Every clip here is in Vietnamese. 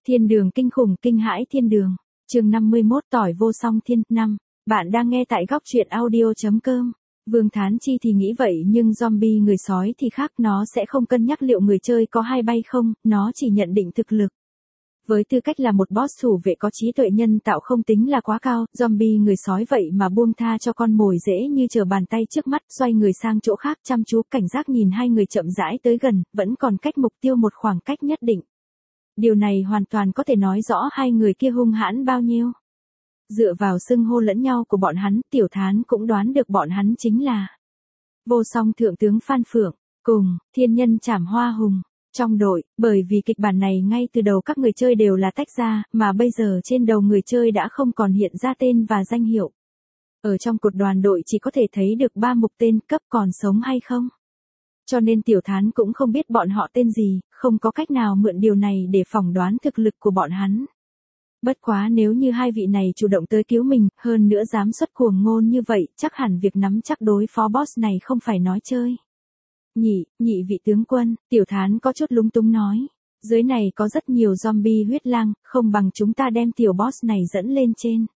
Thiên đường kinh khủng kinh hãi thiên đường. Chương 51 tỏi vô song thiên. 5. Bạn đang nghe tại góc truyện audio.com. Vương Thán Chi thì nghĩ vậy nhưng zombie người sói thì khác, nó sẽ không cân nhắc liệu người chơi có hay bay không, nó chỉ nhận định thực lực. Với tư cách là một boss thủ vệ có trí tuệ nhân tạo không tính là quá cao, zombie người sói vậy mà buông tha cho con mồi dễ như trở bàn tay trước mắt, xoay người sang chỗ khác chăm chú cảnh giác nhìn hai người chậm rãi tới gần, vẫn còn cách mục tiêu một khoảng cách nhất định. Điều này hoàn toàn có thể nói rõ hai người kia hung hãn bao nhiêu. Dựa vào xưng hô lẫn nhau của bọn hắn, Tiểu Thán cũng đoán được bọn hắn chính là Vô Song Thượng tướng Phan Phượng, cùng Thiên Nhân Trảm Hoa Hùng. Trong đội, bởi vì kịch bản này ngay từ đầu các người chơi đều là tách ra, mà bây giờ trên đầu người chơi đã không còn hiện ra tên và danh hiệu. Ở trong cột đoàn đội chỉ có thể thấy được 3 mục tên cấp còn sống hay không. Cho nên Tiểu Thán cũng không biết bọn họ tên gì, không có cách nào mượn điều này để phỏng đoán thực lực của bọn hắn. Bất quá nếu như hai vị này chủ động tới cứu mình, hơn nữa dám xuất cuồng ngôn như vậy, chắc hẳn việc nắm chắc đối phó boss này không phải nói chơi. Nhị vị tướng quân, Tiểu Thán có chút lúng túng nói. Dưới này có rất nhiều zombie huyết lang, không bằng chúng ta đem tiểu boss này dẫn lên trên.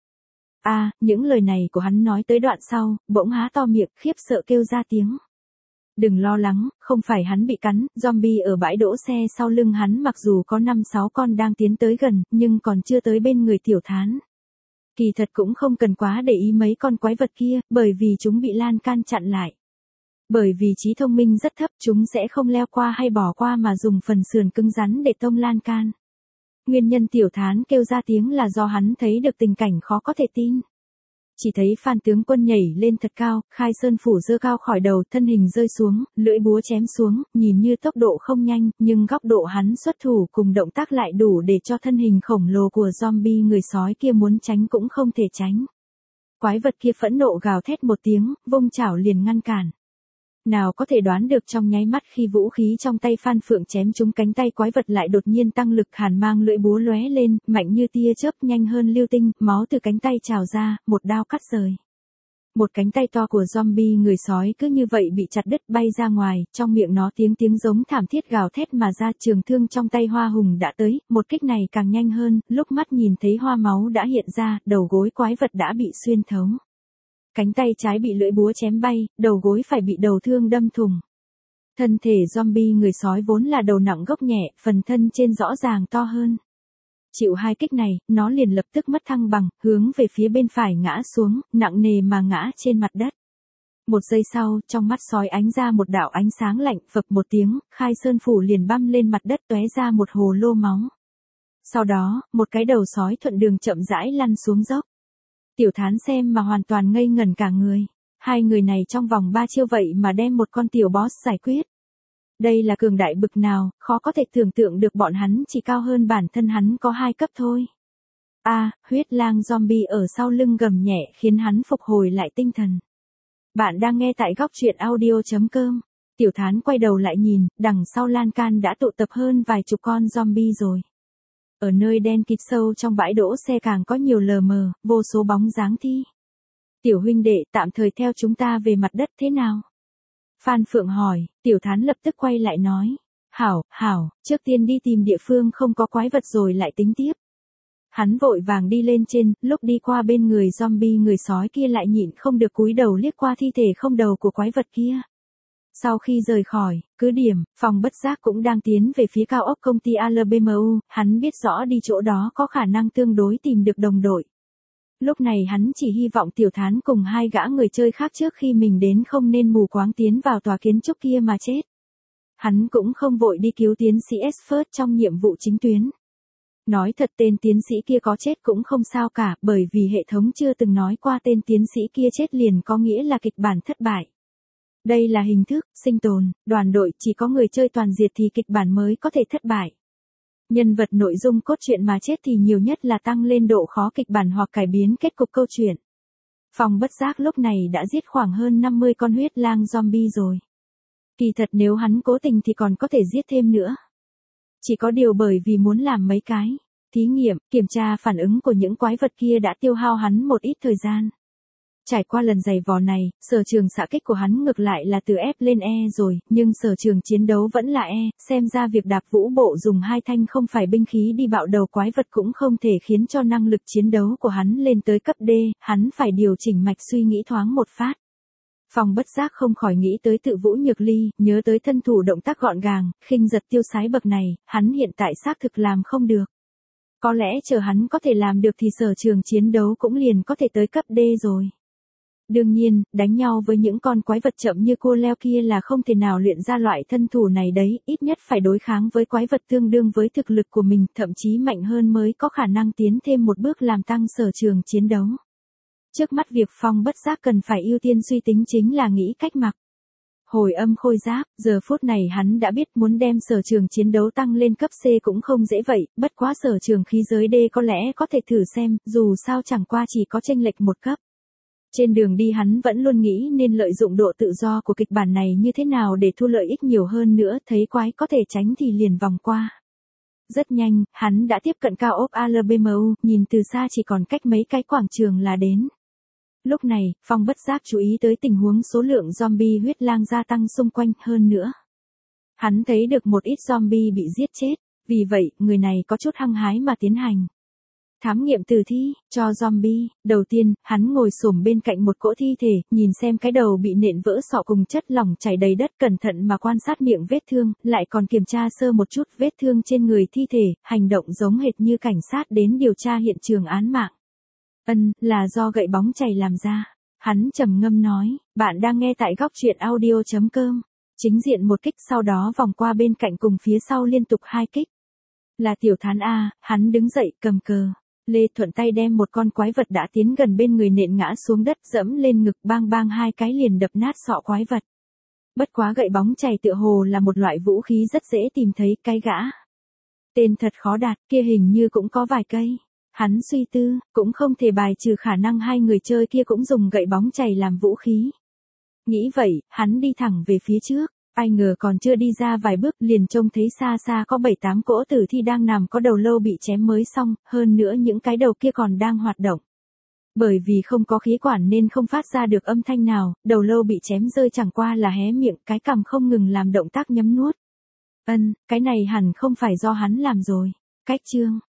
Những lời này của hắn nói tới đoạn sau, bỗng há to miệng khiếp sợ kêu ra tiếng. Đừng lo lắng, không phải hắn bị cắn, zombie ở bãi đỗ xe sau lưng hắn mặc dù có 5-6 con đang tiến tới gần, nhưng còn chưa tới bên người Tiểu Thán. Kỳ thật cũng không cần quá để ý mấy con quái vật kia, bởi vì chúng bị lan can chặn lại. Bởi vì trí thông minh rất thấp, chúng sẽ không leo qua hay bỏ qua mà dùng phần sườn cứng rắn để tông lan can. Nguyên nhân Tiểu Thán kêu ra tiếng là do hắn thấy được tình cảnh khó có thể tin. Chỉ thấy Phan tướng quân nhảy lên thật cao, khai sơn phủ giơ cao khỏi đầu, thân hình rơi xuống, lưỡi búa chém xuống, nhìn như tốc độ không nhanh, nhưng góc độ hắn xuất thủ cùng động tác lại đủ để cho thân hình khổng lồ của zombie người sói kia muốn tránh cũng không thể tránh. Quái vật kia phẫn nộ gào thét một tiếng, vung chảo liền ngăn cản. Nào có thể đoán được trong nháy mắt khi vũ khí trong tay Phan Phượng chém trúng cánh tay quái vật lại đột nhiên tăng lực, hàn mang lưỡi búa lóe lên, mạnh như tia chớp, nhanh hơn lưu tinh, máu từ cánh tay trào ra, một đao cắt rời. Một cánh tay to của zombie người sói cứ như vậy bị chặt đứt bay ra ngoài, trong miệng nó tiếng giống thảm thiết gào thét mà ra, trường thương trong tay Hoa Hùng đã tới, một kích này càng nhanh hơn, lúc mắt nhìn thấy hoa máu đã hiện ra, đầu gối quái vật đã bị xuyên thấu. Cánh tay trái bị lưỡi búa chém bay, đầu gối phải bị đầu thương đâm thủng. Thân thể zombie người sói vốn là đầu nặng gốc nhẹ, phần thân trên rõ ràng to hơn. Chịu hai kích này, nó liền lập tức mất thăng bằng, hướng về phía bên phải ngã xuống, nặng nề mà ngã trên mặt đất. Một giây sau, trong mắt sói ánh ra một đạo ánh sáng lạnh, phập một tiếng, khai sơn phủ liền băm lên mặt đất tóe ra một hồ lô máu. Sau đó, một cái đầu sói thuận đường chậm rãi lăn xuống dốc. Tiểu Thán xem mà hoàn toàn ngây ngẩn cả người. Hai người này trong vòng 3 chiêu vậy mà đem một con tiểu boss giải quyết. Đây là cường đại bực nào, khó có thể tưởng tượng được, bọn hắn chỉ cao hơn bản thân hắn có 2 cấp thôi. Huyết lang zombie ở sau lưng gầm nhẹ khiến hắn phục hồi lại tinh thần. Bạn đang nghe tại góc truyện audio.com. Tiểu Thán quay đầu lại nhìn, đằng sau lan can đã tụ tập hơn vài chục con zombie rồi. Ở nơi đen kịt sâu trong bãi đỗ xe càng có nhiều lờ mờ, vô số bóng dáng thi. Tiểu huynh đệ, tạm thời theo chúng ta về mặt đất thế nào? Phan Phượng hỏi, Tiểu Thán lập tức quay lại nói. Hảo, trước tiên đi tìm địa phương không có quái vật rồi lại tính tiếp. Hắn vội vàng đi lên trên, lúc đi qua bên người zombie người sói kia lại nhịn không được cúi đầu liếc qua thi thể không đầu của quái vật kia. Sau khi rời khỏi cứ điểm, Phòng bất giác cũng đang tiến về phía cao ốc công ty ALBMU, hắn biết rõ đi chỗ đó có khả năng tương đối tìm được đồng đội. Lúc này hắn chỉ hy vọng Tiểu Thán cùng 2 gã người chơi khác trước khi mình đến không nên mù quáng tiến vào tòa kiến trúc kia mà chết. Hắn cũng không vội đi cứu tiến sĩ Esford trong nhiệm vụ chính tuyến. Nói thật, tên tiến sĩ kia có chết cũng không sao cả, bởi vì hệ thống chưa từng nói qua tên tiến sĩ kia chết liền có nghĩa là kịch bản thất bại. Đây là hình thức sinh tồn, đoàn đội chỉ có người chơi toàn diệt thì kịch bản mới có thể thất bại. Nhân vật nội dung cốt truyện mà chết thì nhiều nhất là tăng lên độ khó kịch bản hoặc cải biến kết cục câu chuyện. Phòng bất giác lúc này đã giết khoảng hơn 50 con huyết lang zombie rồi. Kỳ thật nếu hắn cố tình thì còn có thể giết thêm nữa. Chỉ có điều bởi vì muốn làm mấy cái thí nghiệm, kiểm tra phản ứng của những quái vật kia đã tiêu hao hắn một ít thời gian. trải qua lần giày vò này, sở trường xạ kích của hắn ngược lại là từ F lên E rồi, nhưng sở trường chiến đấu vẫn là E, xem ra việc đạp vũ bộ dùng hai thanh không phải binh khí đi bạo đầu quái vật cũng không thể khiến cho năng lực chiến đấu của hắn lên tới cấp D, hắn phải điều chỉnh mạch suy nghĩ thoáng một phát. Phong bất giác không khỏi nghĩ tới Tự Vũ Nhược Ly, nhớ tới thân thủ động tác gọn gàng, khinh giật tiêu sái bậc này, hắn hiện tại xác thực làm không được. Có lẽ chờ hắn có thể làm được thì sở trường chiến đấu cũng liền có thể tới cấp D rồi. Đương nhiên, đánh nhau với những con quái vật chậm như cô leo kia là không thể nào luyện ra loại thân thủ này đấy, ít nhất phải đối kháng với quái vật tương đương với thực lực của mình, thậm chí mạnh hơn mới có khả năng tiến thêm một bước làm tăng sở trường chiến đấu. Trước mắt việc Phong bất giác cần phải ưu tiên suy tính chính là nghĩ cách mặc. Hồi âm khôi giáp, giờ phút này hắn đã biết muốn đem sở trường chiến đấu tăng lên cấp C cũng không dễ vậy, bất quá sở trường khí giới D có lẽ có thể thử xem, dù sao chẳng qua chỉ có chênh lệch một cấp. Trên đường đi hắn vẫn luôn nghĩ nên lợi dụng độ tự do của kịch bản này như thế nào để thu lợi ích nhiều hơn nữa, thấy quái có thể tránh thì liền vòng qua. Rất nhanh, hắn đã tiếp cận cao ốc Alabama, nhìn từ xa chỉ còn cách mấy cái quảng trường là đến. Lúc này, Phong bất giác chú ý tới tình huống số lượng zombie huyết lang gia tăng xung quanh hơn nữa. Hắn thấy được một ít zombie bị giết chết, vì vậy, người này có chút hăng hái mà tiến hành thám nghiệm tử thi cho zombie. Đầu tiên, hắn ngồi xổm bên cạnh một cỗ thi thể, nhìn xem cái đầu bị nện vỡ sọ cùng chất lỏng chảy đầy đất, cẩn thận mà quan sát miệng vết thương, lại còn kiểm tra sơ một chút vết thương trên người thi thể, hành động giống hệt như cảnh sát đến điều tra hiện trường án mạng. Là do gậy bóng chày làm ra. Hắn trầm ngâm nói, bạn đang nghe tại góc truyện audio.com. Chính diện một kích, sau đó vòng qua bên cạnh cùng phía sau liên tục hai kích. Là Tiểu Thán A, hắn đứng dậy cầm cờ. Lê thuận tay đem một con quái vật đã tiến gần bên người nện ngã xuống đất, dẫm lên ngực, bang bang hai cái liền đập nát sọ quái vật. Bất quá gậy bóng chày tựa hồ là một loại vũ khí rất dễ tìm thấy, cái gã tên thật khó đạt, kia hình như cũng có vài cây. Hắn suy tư, cũng không thể bài trừ khả năng hai người chơi kia cũng dùng gậy bóng chày làm vũ khí. Nghĩ vậy, hắn đi thẳng về phía trước, ai ngờ còn chưa đi ra vài bước liền trông thấy xa xa có 7-8 cỗ tử thi đang nằm, có đầu lâu bị chém mới xong, hơn nữa những cái đầu kia còn đang hoạt động. Bởi vì không có khí quản nên không phát ra được âm thanh nào, đầu lâu bị chém rơi chẳng qua là hé miệng, cái cằm không ngừng làm động tác nhấm nuốt. Cái này hẳn không phải do hắn làm rồi. Cách chương